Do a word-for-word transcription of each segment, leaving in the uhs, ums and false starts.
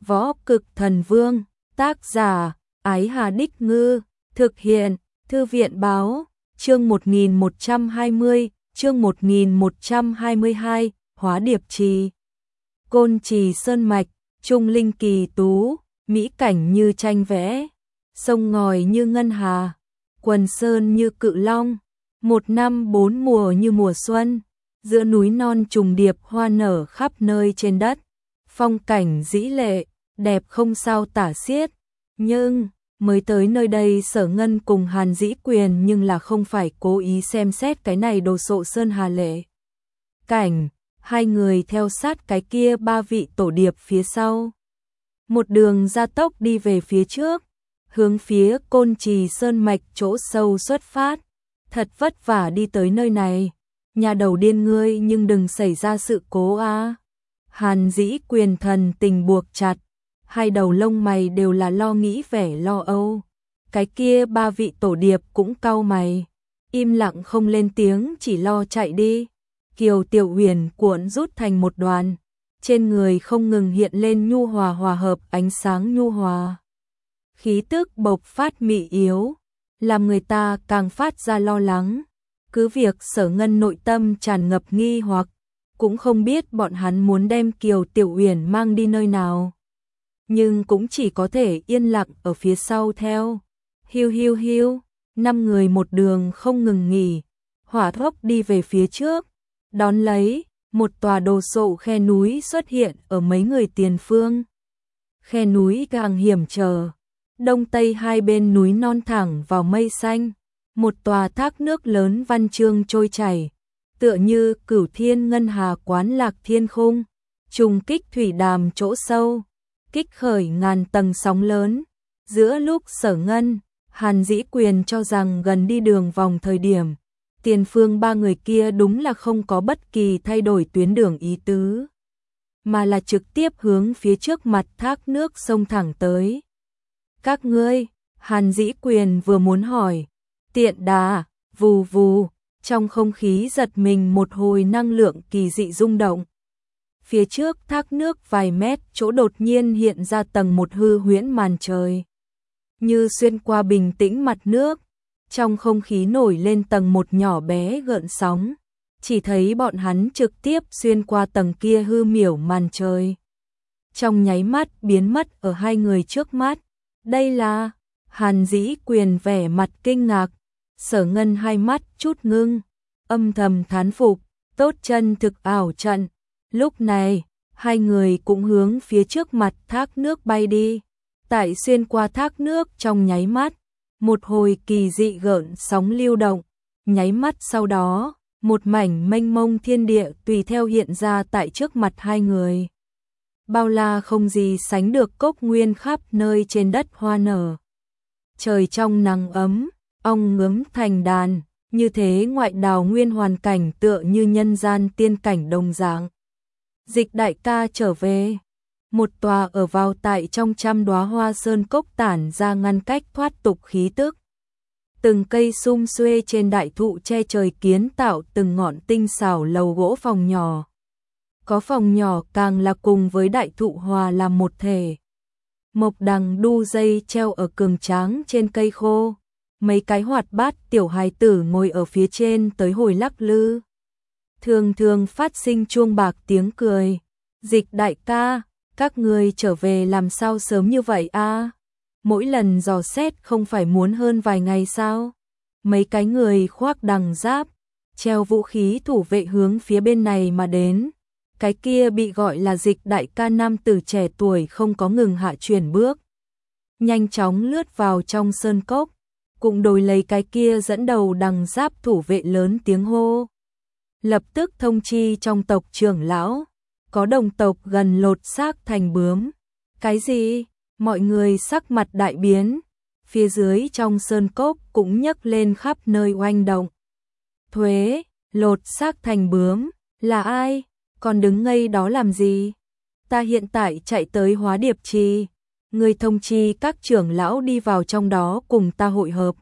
Võ Cực Thần Vương, tác giả, Ái Hà Đích Ngư, thực hiện, Thư viện Báo, chương một nghìn một trăm hai mươi, chương một nghìn một trăm hai mươi hai, Hóa Điệp Trì. Côn Trì sơn mạch, trung linh kỳ tú, mỹ cảnh như tranh vẽ, sông ngòi như ngân hà, quần sơn như cự long, một năm bốn mùa như mùa xuân, giữa núi non trùng điệp hoa nở khắp nơi trên đất, phong cảnh dĩ lệ, đẹp không sao tả xiết. Nhưng mới tới nơi đây Sở Ngân cùng Hàn Dĩ Quyền nhưng là không phải cố ý xem xét cái này đồ sộ sơn hà lệ cảnh, hai người theo sát cái kia ba vị tổ điệp phía sau. Một đường gia tốc đi về phía trước, hướng phía Côn Trì sơn mạch chỗ sâu xuất phát. Thật vất vả đi tới nơi này, nhà đầu điên ngươi nhưng đừng xảy ra sự cố a. Hàn Dĩ Quyền thần tình buộc chặt, hai đầu lông mày đều là lo nghĩ vẻ lo âu. Cái kia ba vị tổ điệp cũng cau mày, im lặng không lên tiếng, chỉ lo chạy đi. Kiều Tiểu Huyền cuộn rút thành một đoàn, trên người không ngừng hiện lên nhu hòa hòa hợp ánh sáng nhu hòa. Khí tức bộc phát mị yếu, làm người ta càng phát ra lo lắng. Cứ việc Sở Ngân nội tâm tràn ngập nghi hoặc, cũng không biết bọn hắn muốn đem Kiều Tiểu Huyền mang đi nơi nào. Nhưng cũng chỉ có thể yên lặng ở phía sau theo. Hiu hiu hiu, năm người một đường không ngừng nghỉ, hỏa tốc đi về phía trước. Đón lấy, một tòa đồ sộ khe núi xuất hiện ở mấy người tiền phương. Khe núi càng hiểm trở, đông tây hai bên núi non thẳng vào mây xanh, một tòa thác nước lớn văn chương trôi chảy, tựa như cửu thiên ngân hà quán lạc thiên khung, trùng kích thủy đàm chỗ sâu, kích khởi ngàn tầng sóng lớn. Giữa lúc Sở Ngân, Hàn Dĩ Quyền cho rằng gần đi đường vòng thời điểm, tiền phương ba người kia đúng là không có bất kỳ thay đổi tuyến đường ý tứ, mà là trực tiếp hướng phía trước mặt thác nước sông thẳng tới. Các ngươi, Hàn Dĩ Quyền vừa muốn hỏi, tiện đà, vù vù, trong không khí giật mình một hồi năng lượng kỳ dị rung động. Phía trước thác nước vài mét chỗ đột nhiên hiện ra tầng một hư huyễn màn trời. Như xuyên qua bình tĩnh mặt nước, trong không khí nổi lên tầng một nhỏ bé gợn sóng. Chỉ thấy bọn hắn trực tiếp xuyên qua tầng kia hư miểu màn trời. Trong nháy mắt biến mất ở hai người trước mắt. Đây là... Hàn Dĩ Quyền vẻ mặt kinh ngạc. Sở Ngân hai mắt chút ngưng, âm thầm thán phục, tốt chân thực ảo trận. Lúc này, hai người cũng hướng phía trước mặt thác nước bay đi. Tại xuyên qua thác nước trong nháy mắt, một hồi kỳ dị gợn sóng lưu động. Nháy mắt sau đó, một mảnh mênh mông thiên địa tùy theo hiện ra tại trước mặt hai người. Bao la không gì sánh được cốc nguyên khắp nơi trên đất hoa nở. Trời trong nắng ấm, ong ngớm thành đàn, như thế ngoại đào nguyên hoàn cảnh tựa như nhân gian tiên cảnh đồng dạng. Dịch đại ca trở về, một tòa ở vào tại trong trăm đóa hoa sơn cốc tản ra ngăn cách thoát tục khí tức. Từng cây sum xuê trên đại thụ che trời kiến tạo từng ngọn tinh xảo lầu gỗ phòng nhỏ. Có phòng nhỏ càng là cùng với đại thụ hòa làm một thể. Mộc đằng đu dây treo ở cường tráng trên cây khô. Mấy cái hoạt bát tiểu hài tử ngồi ở phía trên tới hồi lắc lư. Thường thường phát sinh chuông bạc tiếng cười. Dịch đại ca, các người trở về làm sao sớm như vậy a? Mỗi lần dò xét không phải muốn hơn vài ngày sao? Mấy cái người khoác đằng giáp, treo vũ khí thủ vệ hướng phía bên này mà đến. Cái kia bị gọi là Dịch đại ca nam tử trẻ tuổi không có ngừng hạ chuyển bước. Nhanh chóng lướt vào trong sơn cốc, cũng đổi lấy cái kia dẫn đầu đằng giáp thủ vệ lớn tiếng hô. Lập tức thông chi trong tộc trưởng lão, có đồng tộc gần lột xác thành bướm. Cái gì? Mọi người sắc mặt đại biến, phía dưới trong sơn cốc cũng nhấc lên khắp nơi oanh động. Thuế, lột xác thành bướm, là ai? Còn đứng ngây đó làm gì? Ta hiện tại chạy tới Hóa Điệp Trì, người thông chi các trưởng lão đi vào trong đó cùng ta hội hợp.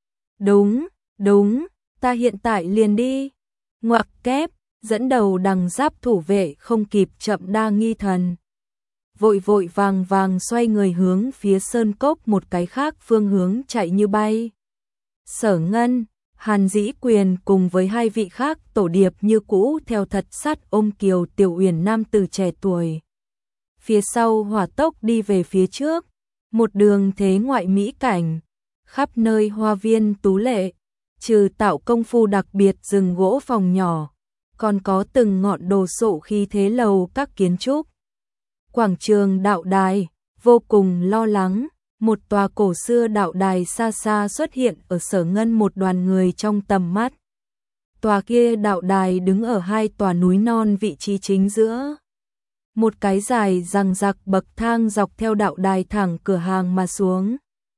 Đúng, đúng, ta hiện tại liền đi. Ngoặc kép, dẫn đầu đằng giáp thủ vệ không kịp chậm đa nghi thần. vội vội vàng vàng xoay người hướng phía sơn cốc một cái khác phương hướng chạy như bay. Sở Ngân, Hàn Dĩ Quyền cùng với hai vị khác tổ điệp như cũ theo thật sát ôm Kiều Tiểu Uyển nam tử trẻ tuổi. Phía sau hỏa tốc đi về phía trước, một đường thế ngoại mỹ cảnh, khắp nơi hoa viên tú lệ, trừ tạo công phu đặc biệt rừng gỗ phòng nhỏ, còn có từng ngọn đồ sộ khí thế lầu các kiến trúc. Quảng trường đạo đài, vô cùng lo lắng, một tòa cổ xưa đạo đài xa xa xuất hiện ở Sở Ngân một đoàn người trong tầm mắt. Tòa kia đạo đài đứng ở hai tòa núi non vị trí chính giữa. Một cái dài răng rạc bậc thang dọc theo đạo đài thẳng cửa hàng mà xuống.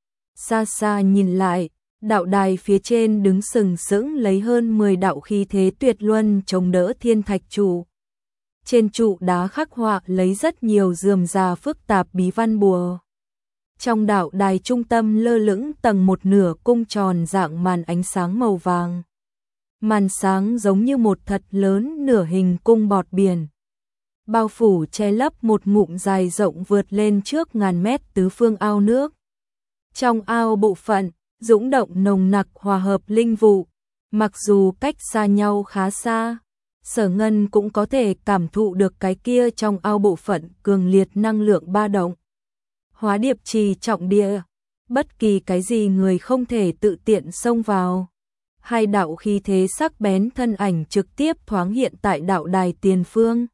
Xa xa nhìn lại, đạo đài phía trên đứng sừng sững lấy hơn mười đạo khí thế tuyệt luân chống đỡ thiên thạch trụ. Trên trụ đá khắc họa lấy rất nhiều rườm rà phức tạp bí văn bùa. Trong đạo đài trung tâm lơ lửng tầng một nửa cung tròn dạng màn ánh sáng màu vàng. Màn sáng giống như một thật lớn nửa hình cung bọt biển. Bao phủ che lấp một ngụm dài rộng vượt lên trước ngàn mét tứ phương ao nước. Trong ao bộ phận, dũng động nồng nặc hòa hợp linh vụ. Mặc dù cách xa nhau khá xa, Sở Ngân cũng có thể cảm thụ được cái kia trong ao bộ phận cường liệt năng lượng ba động. Hóa điệp trì trọng địa, bất kỳ cái gì người không thể tự tiện xông vào. Hai đạo khí thế sắc bén thân ảnh trực tiếp thoáng hiện tại đạo đài tiền phương.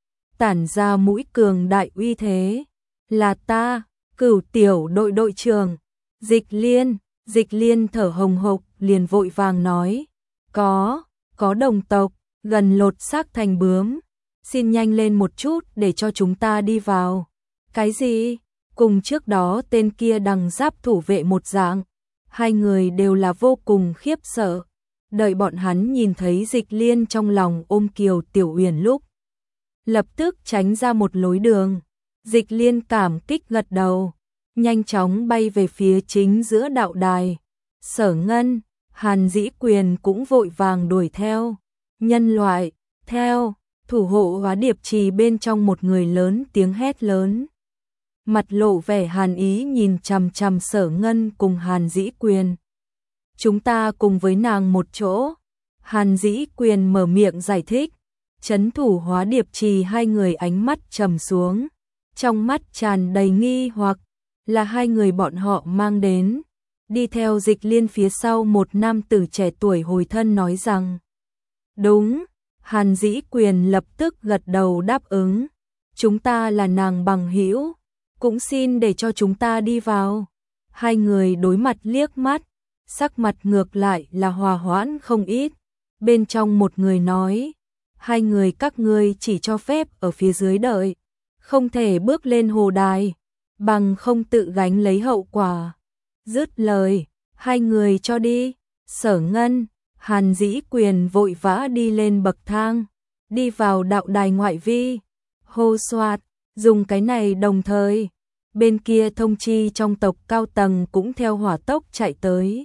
Tản ra mũi cường đại uy thế. Là ta, Cửu Tiểu đội đội trưởng, Dịch Liên. Dịch Liên thở hồng hộc liền vội vàng nói. Có, có đồng tộc, gần lột xác thành bướm. Xin nhanh lên một chút để cho chúng ta đi vào. Cái gì? Cùng trước đó tên kia đằng giáp thủ vệ một dạng. Hai người đều là vô cùng khiếp sợ. Đợi bọn hắn nhìn thấy Dịch Liên trong lòng ôm Kiều Tiểu Uyển lúc. Lập tức tránh ra một lối đường. Dịch Liên cảm kích gật đầu. Nhanh chóng bay về phía chính giữa đạo đài. Sở Ngân, Hàn Dĩ Quyền cũng vội vàng đuổi theo. Nhân loại, theo, thủ hộ hóa điệp trì bên trong một người lớn tiếng hét lớn. Mặt lộ vẻ hàn ý nhìn chằm chằm Sở Ngân cùng Hàn Dĩ Quyền. Chúng ta cùng với nàng một chỗ. Hàn Dĩ Quyền mở miệng giải thích. Chấn thủ hóa điệp trì hai người ánh mắt trầm xuống. Trong mắt tràn đầy nghi hoặc là hai người bọn họ mang đến. Đi theo Dịch Liên phía sau một nam tử trẻ tuổi hồi thân nói rằng. Đúng, Hàn Dĩ Quyền lập tức gật đầu đáp ứng. Chúng ta là nàng bằng hữu, cũng xin để cho chúng ta đi vào. Hai người đối mặt liếc mắt, sắc mặt ngược lại là hòa hoãn không ít. Bên trong một người nói, hai người các ngươi chỉ cho phép ở phía dưới đợi, không thể bước lên hồ đài, bằng không tự gánh lấy hậu quả. Dứt lời, hai người cho đi. Sở Ngân, Hàn Dĩ Quyền vội vã đi lên bậc thang, đi vào đạo đài ngoại vi. Hô xoạt, dùng cái này đồng thời. Bên kia thông chi trong tộc cao tầng cũng theo hỏa tốc chạy tới.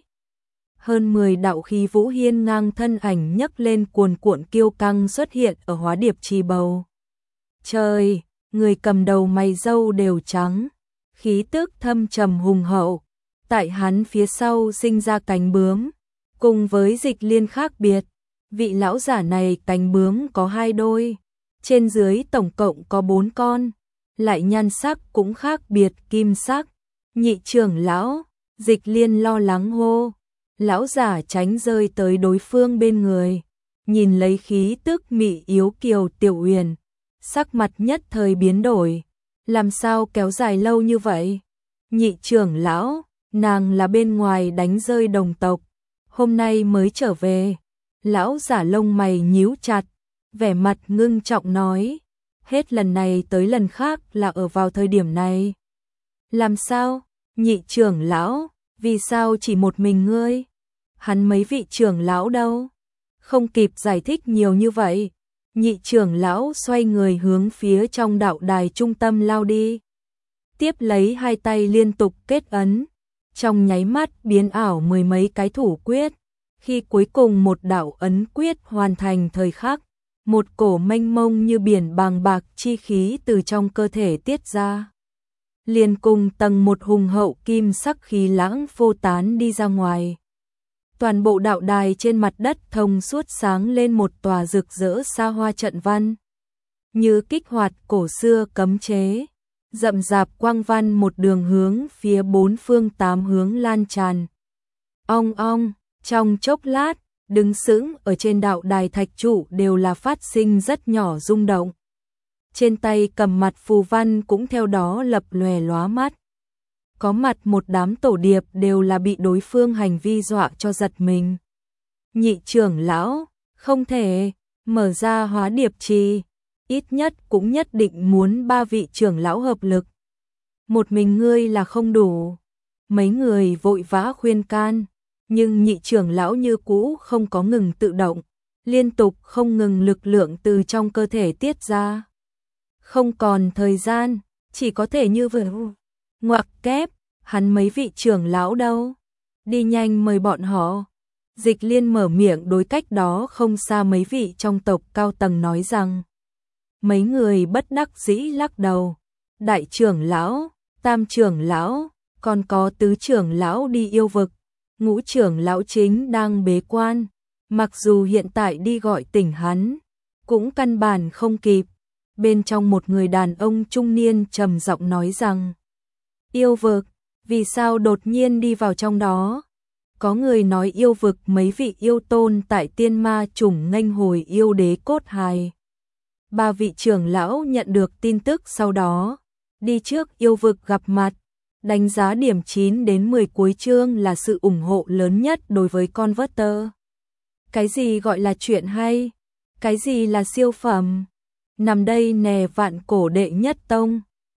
Hơn mười đạo khí vũ hiên ngang thân ảnh nhấc lên cuồn cuộn kiêu căng xuất hiện ở hóa điệp trì bầu. Trời, người cầm đầu mày râu đều trắng, khí tức thâm trầm hùng hậu. Tại hắn phía sau sinh ra cánh bướm, cùng với Dịch Liên khác biệt. Vị lão giả này cánh bướm có hai đôi, trên dưới tổng cộng có bốn con, lại nhan sắc cũng khác biệt kim sắc. Nhị trưởng lão, Dịch Liên lo lắng hô. Lão giả tránh rơi tới đối phương bên người, nhìn lấy khí tức mị yếu Kiều Tiểu Uyển, sắc mặt nhất thời biến đổi. Làm sao kéo dài lâu như vậy? Nhị trưởng lão, nàng là bên ngoài đánh rơi đồng tộc, hôm nay mới trở về. Lão giả lông mày nhíu chặt, vẻ mặt ngưng trọng nói, hết lần này tới lần khác là ở vào thời điểm này. Làm sao? Nhị trưởng lão, vì sao chỉ một mình ngươi? Hắn mấy vị trưởng lão đâu? Không kịp giải thích nhiều như vậy, nhị trưởng lão xoay người hướng phía trong đạo đài trung tâm lao đi. Tiếp lấy hai tay liên tục kết ấn, trong nháy mắt biến ảo mười mấy cái thủ quyết. Khi cuối cùng một đạo ấn quyết hoàn thành thời khắc, một cổ mênh mông như biển bàng bạc chi khí từ trong cơ thể tiết ra. Liền cùng tầng một hùng hậu kim sắc khí lãng phô tán đi ra ngoài. Toàn bộ đạo đài trên mặt đất thông suốt sáng lên một tòa rực rỡ xa hoa trận văn. Như kích hoạt cổ xưa cấm chế, rậm rạp quang văn một đường hướng phía bốn phương tám hướng lan tràn. Ong ong, trong chốc lát, đứng sững ở trên đạo đài thạch trụ đều là phát sinh rất nhỏ rung động. Trên tay cầm mặt phù văn cũng theo đó lập lòe lóa mắt. Có mặt một đám tổ điệp đều là bị đối phương hành vi dọa cho giật mình. Nhị trưởng lão, không thể, mở ra hóa điệp trì, ít nhất cũng nhất định muốn ba vị trưởng lão hợp lực. Một mình ngươi là không đủ. Mấy người vội vã khuyên can, nhưng nhị trưởng lão như cũ không có ngừng tự động, liên tục không ngừng lực lượng từ trong cơ thể tiết ra. Không còn thời gian, chỉ có thể như vừa ngoặc kép, hắn mấy vị trưởng lão đâu? Đi nhanh mời bọn họ. Dịch Liên mở miệng đối cách đó không xa mấy vị trong tộc cao tầng nói rằng. Mấy người bất đắc dĩ lắc đầu. Đại trưởng lão, tam trưởng lão, còn có tứ trưởng lão đi yêu vực. Ngũ trưởng lão chính đang bế quan. Mặc dù hiện tại đi gọi tỉnh hắn, cũng căn bản không kịp. Bên trong một người đàn ông trung niên trầm giọng nói rằng. Yêu vực, vì sao đột nhiên đi vào trong đó? Có người nói yêu vực mấy vị yêu tôn tại tiên ma chủng nghênh hồi yêu đế cốt hài. Ba vị trưởng lão nhận được tin tức sau đó, đi trước yêu vực gặp mặt, đánh giá điểm chín đến mười cuối chương là sự ủng hộ lớn nhất đối với Converter. Cái gì gọi là chuyện hay? Cái gì là siêu phẩm? Nằm đây nè vạn cổ đệ nhất tông.